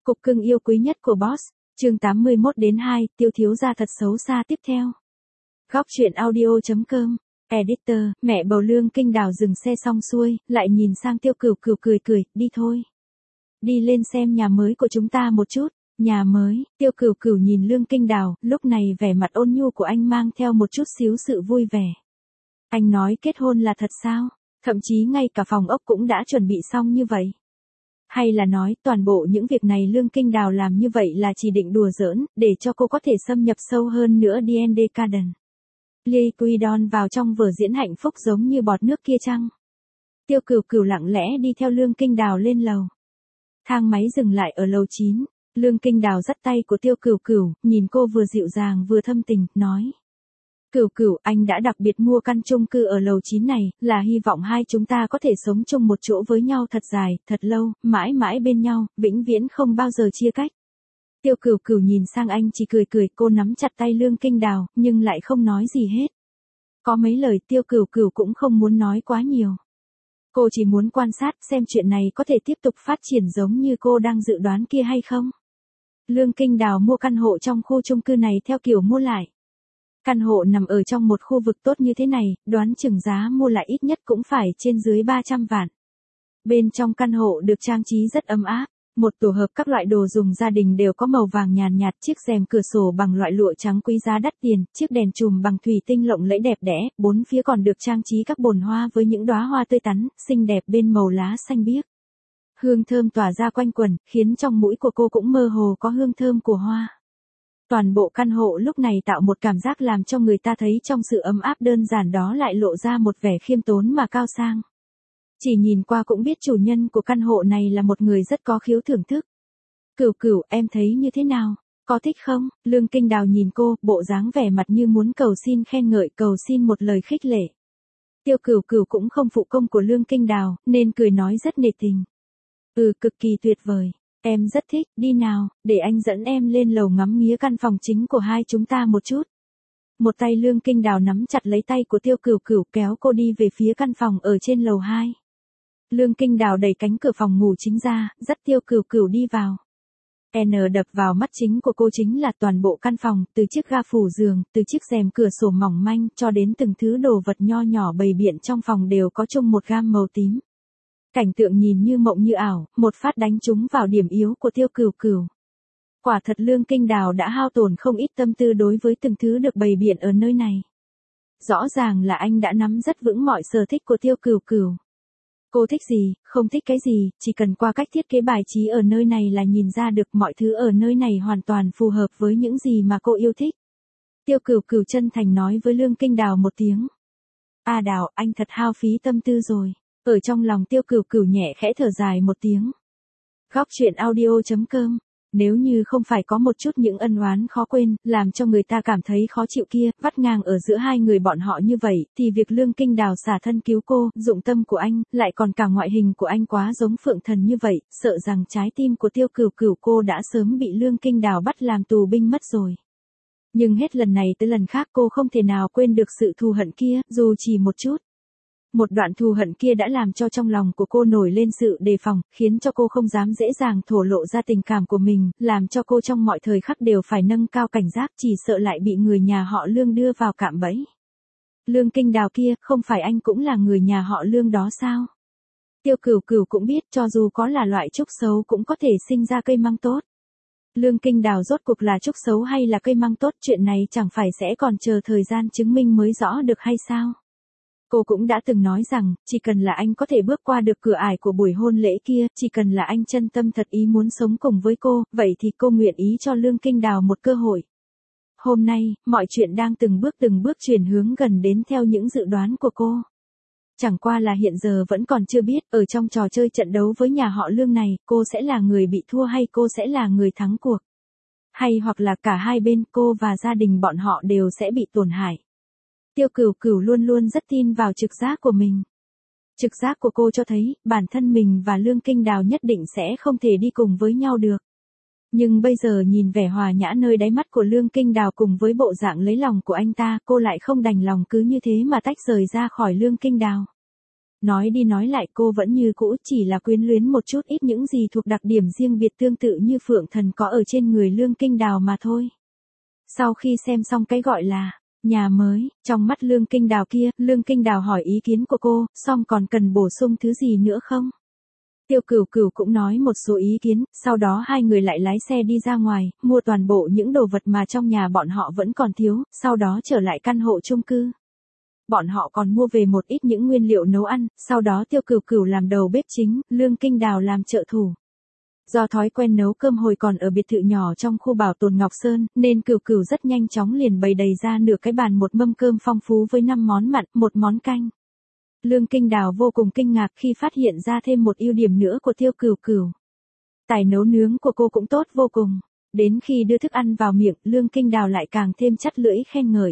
Cục cưng yêu quý nhất của boss, chương 81-2, tiêu thiếu gia thật xấu xa tiếp theo. Góc truyện audio.com, editor, mẹ bầu Lương Kinh Đào dừng xe xong xuôi, lại nhìn sang Tiêu Cửu Cửu cười, đi thôi. Đi lên xem nhà mới của chúng ta một chút. Nhà mới, Tiêu Cửu Cửu nhìn Lương Kinh Đào, lúc này vẻ mặt ôn nhu của anh mang theo một chút xíu sự vui vẻ. Anh nói kết hôn là thật sao? Thậm chí ngay cả phòng ốc cũng đã chuẩn bị xong như vậy. Hay là nói toàn bộ những việc này Lương Kinh Đào làm như vậy là chỉ định đùa giỡn, để cho cô có thể xâm nhập sâu hơn nữa D&D Garden. Lee Quidon vào trong vở diễn hạnh phúc giống như bọt nước kia chăng? Tiêu Cửu Cửu lặng lẽ đi theo Lương Kinh Đào lên lầu. Thang máy dừng lại ở lầu 9, Lương Kinh Đào dắt tay của Tiêu Cửu Cửu, nhìn cô vừa dịu dàng vừa thâm tình, nói. Cửu Cửu, anh đã đặc biệt mua căn chung cư ở lầu 9 này, là hy vọng hai chúng ta có thể sống chung một chỗ với nhau thật dài, thật lâu, mãi mãi bên nhau, vĩnh viễn không bao giờ chia cách. Tiêu Cửu Cửu nhìn sang anh chỉ cười, cô nắm chặt tay Lương Kinh Đào, nhưng lại không nói gì hết. Có mấy lời Tiêu Cửu Cửu cũng không muốn nói quá nhiều. Cô chỉ muốn quan sát xem chuyện này có thể tiếp tục phát triển giống như cô đang dự đoán kia hay không. Lương Kinh Đào mua căn hộ trong khu chung cư này theo kiểu mua lại. Căn hộ nằm ở trong một khu vực tốt như thế này, đoán chừng giá mua lại ít nhất cũng phải trên dưới 300 vạn. Bên trong căn hộ được trang trí rất ấm áp, một tổ hợp các loại đồ dùng gia đình đều có màu vàng nhàn nhạt, chiếc rèm cửa sổ bằng loại lụa trắng quý giá đắt tiền, chiếc đèn chùm bằng thủy tinh lộng lẫy đẹp đẽ, bốn phía còn được trang trí các bồn hoa với những đóa hoa tươi tắn, xinh đẹp bên màu lá xanh biếc. Hương thơm tỏa ra quanh quẩn, khiến trong mũi của cô cũng mơ hồ có hương thơm của hoa. Toàn bộ căn hộ lúc này tạo một cảm giác làm cho người ta thấy trong sự ấm áp đơn giản đó lại lộ ra một vẻ khiêm tốn mà cao sang. Chỉ nhìn qua cũng biết chủ nhân của căn hộ này là một người rất có khiếu thưởng thức. Cửu Cửu, em thấy như thế nào? Có thích không? Lương Kinh Đào nhìn cô, bộ dáng vẻ mặt như muốn cầu xin khen ngợi, cầu xin một lời khích lệ. Tiêu Cửu Cửu cũng không phụ công của Lương Kinh Đào, nên cười nói rất nể tình. Cực kỳ tuyệt vời. Em rất thích, đi nào, để anh dẫn em lên lầu ngắm nghía căn phòng chính của hai chúng ta một chút. Một tay Lương Kinh Đào nắm chặt lấy tay của Tiêu Cửu Cửu kéo cô đi về phía căn phòng ở trên lầu 2. Lương Kinh Đào đẩy cánh cửa phòng ngủ chính ra, dắt Tiêu Cửu Cửu đi vào. Đập vào mắt chính của cô chính là toàn bộ căn phòng, từ chiếc ga phủ giường, từ chiếc rèm cửa sổ mỏng manh, cho đến từng thứ đồ vật nho nhỏ bày biện trong phòng đều có chung một gam màu tím. Cảnh tượng nhìn như mộng như ảo, một phát đánh trúng vào điểm yếu của Tiêu Cửu Cửu. Quả thật Lương Kinh Đào đã hao tổn không ít tâm tư đối với từng thứ được bày biện ở nơi này. Rõ ràng là anh đã nắm rất vững mọi sở thích của Tiêu Cửu Cửu. Cô thích gì, không thích cái gì, chỉ cần qua cách thiết kế bài trí ở nơi này là nhìn ra được mọi thứ ở nơi này hoàn toàn phù hợp với những gì mà cô yêu thích. Tiêu Cửu Cửu chân thành nói với Lương Kinh Đào một tiếng. Đào, anh thật hao phí tâm tư rồi. Ở trong lòng Tiêu Cửu Cửu nhẹ khẽ thở dài một tiếng. Góc truyện audio.com, nếu như không phải có một chút những ân oán khó quên, làm cho người ta cảm thấy khó chịu kia, vắt ngang ở giữa hai người bọn họ như vậy, thì việc Lương Kinh Đào xả thân cứu cô, dụng tâm của anh, lại còn cả ngoại hình của anh quá giống Phượng Thần như vậy, sợ rằng trái tim của Tiêu Cửu Cửu cô đã sớm bị Lương Kinh Đào bắt làm tù binh mất rồi. Nhưng hết lần này tới lần khác cô không thể nào quên được sự thù hận kia, dù chỉ một chút. Một đoạn thù hận kia đã làm cho trong lòng của cô nổi lên sự đề phòng, khiến cho cô không dám dễ dàng thổ lộ ra tình cảm của mình, làm cho cô trong mọi thời khắc đều phải nâng cao cảnh giác, chỉ sợ lại bị người nhà họ Lương đưa vào cạm bẫy. Lương Kinh Đào kia, không phải anh cũng là người nhà họ Lương đó sao? Tiêu Cửu Cửu cũng biết cho dù có là loại trúc xấu cũng có thể sinh ra cây măng tốt. Lương Kinh Đào rốt cuộc là trúc xấu hay là cây măng tốt, chuyện này chẳng phải sẽ còn chờ thời gian chứng minh mới rõ được hay sao? Cô cũng đã từng nói rằng, chỉ cần là anh có thể bước qua được cửa ải của buổi hôn lễ kia, chỉ cần là anh chân tâm thật ý muốn sống cùng với cô, vậy thì cô nguyện ý cho Lương Kinh Đào một cơ hội. Hôm nay, mọi chuyện đang từng bước chuyển hướng gần đến theo những dự đoán của cô. Chẳng qua là hiện giờ vẫn còn chưa biết, ở trong trò chơi trận đấu với nhà họ Lương này, cô sẽ là người bị thua hay cô sẽ là người thắng cuộc. Hay hoặc là cả hai bên, cô và gia đình bọn họ đều sẽ bị tổn hại. Tiêu Cửu Cửu luôn luôn rất tin vào trực giác của mình. Trực giác của cô cho thấy, bản thân mình và Lương Kinh Đào nhất định sẽ không thể đi cùng với nhau được. Nhưng bây giờ nhìn vẻ hòa nhã nơi đáy mắt của Lương Kinh Đào cùng với bộ dạng lấy lòng của anh ta, cô lại không đành lòng cứ như thế mà tách rời ra khỏi Lương Kinh Đào. Nói đi nói lại cô vẫn như cũ, chỉ là quyến luyến một chút ít những gì thuộc đặc điểm riêng biệt tương tự như Phượng Thần có ở trên người Lương Kinh Đào mà thôi. Sau khi xem xong cái gọi là nhà mới, trong mắt Lương Kinh Đào kia, Lương Kinh Đào hỏi ý kiến của cô, xong còn cần bổ sung thứ gì nữa không? Tiêu Cửu Cửu cũng nói một số ý kiến, sau đó hai người lại lái xe đi ra ngoài, mua toàn bộ những đồ vật mà trong nhà bọn họ vẫn còn thiếu, sau đó trở lại căn hộ chung cư. Bọn họ còn mua về một ít những nguyên liệu nấu ăn, sau đó Tiêu Cửu Cửu làm đầu bếp chính, Lương Kinh Đào làm trợ thủ. Do thói quen nấu cơm hồi còn ở biệt thự nhỏ trong khu bảo tồn Ngọc Sơn, nên Cửu Cửu rất nhanh chóng liền bày đầy ra nửa cái bàn một mâm cơm phong phú với 5 món mặn, một món canh. Lương Kinh Đào vô cùng kinh ngạc khi phát hiện ra thêm một ưu điểm nữa của Tiêu Cửu Cửu. Tài nấu nướng của cô cũng tốt vô cùng. Đến khi đưa thức ăn vào miệng, Lương Kinh Đào lại càng thêm chắt lưỡi khen ngợi.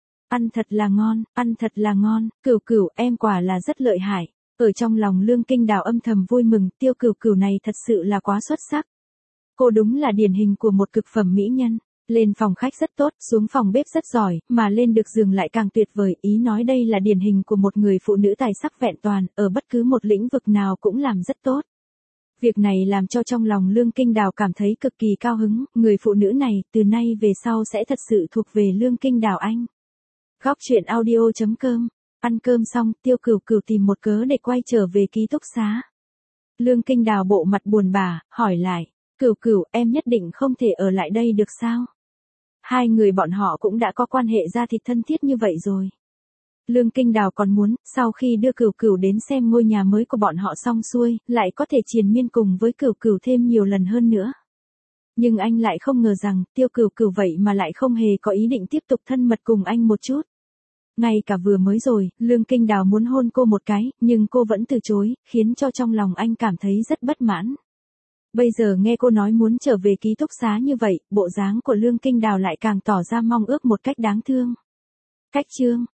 Ăn thật là ngon, ăn thật là ngon, Cửu Cửu em quả là rất lợi hại. Ở trong lòng Lương Kinh Đào âm thầm vui mừng, Tiêu Cửu Cửu này thật sự là quá xuất sắc. Cô đúng là điển hình của một cực phẩm mỹ nhân. Lên phòng khách rất tốt, xuống phòng bếp rất giỏi, mà lên được giường lại càng tuyệt vời, ý nói đây là điển hình của một người phụ nữ tài sắc vẹn toàn, ở bất cứ một lĩnh vực nào cũng làm rất tốt. Việc này làm cho trong lòng Lương Kinh Đào cảm thấy cực kỳ cao hứng, người phụ nữ này từ nay về sau sẽ thật sự thuộc về Lương Kinh Đào anh. Góc truyện audio.com. Ăn cơm xong, Tiêu Cửu Cửu tìm một cớ để quay trở về ký túc xá. Lương Kinh Đào bộ mặt buồn bã, hỏi lại, Cửu Cửu em nhất định không thể ở lại đây được sao? Hai người bọn họ cũng đã có quan hệ da thịt thân thiết như vậy rồi. Lương Kinh Đào còn muốn, sau khi đưa Cửu Cửu đến xem ngôi nhà mới của bọn họ xong xuôi, lại có thể triền miên cùng với Cửu Cửu thêm nhiều lần hơn nữa. Nhưng anh lại không ngờ rằng, Tiêu Cửu Cửu vậy mà lại không hề có ý định tiếp tục thân mật cùng anh một chút. Ngay cả vừa mới rồi, Lương Kinh Đào muốn hôn cô một cái, nhưng cô vẫn từ chối, khiến cho trong lòng anh cảm thấy rất bất mãn. Bây giờ nghe cô nói muốn trở về ký túc xá như vậy, bộ dáng của Lương Kinh Đào lại càng tỏ ra mong ước một cách đáng thương. Cách chương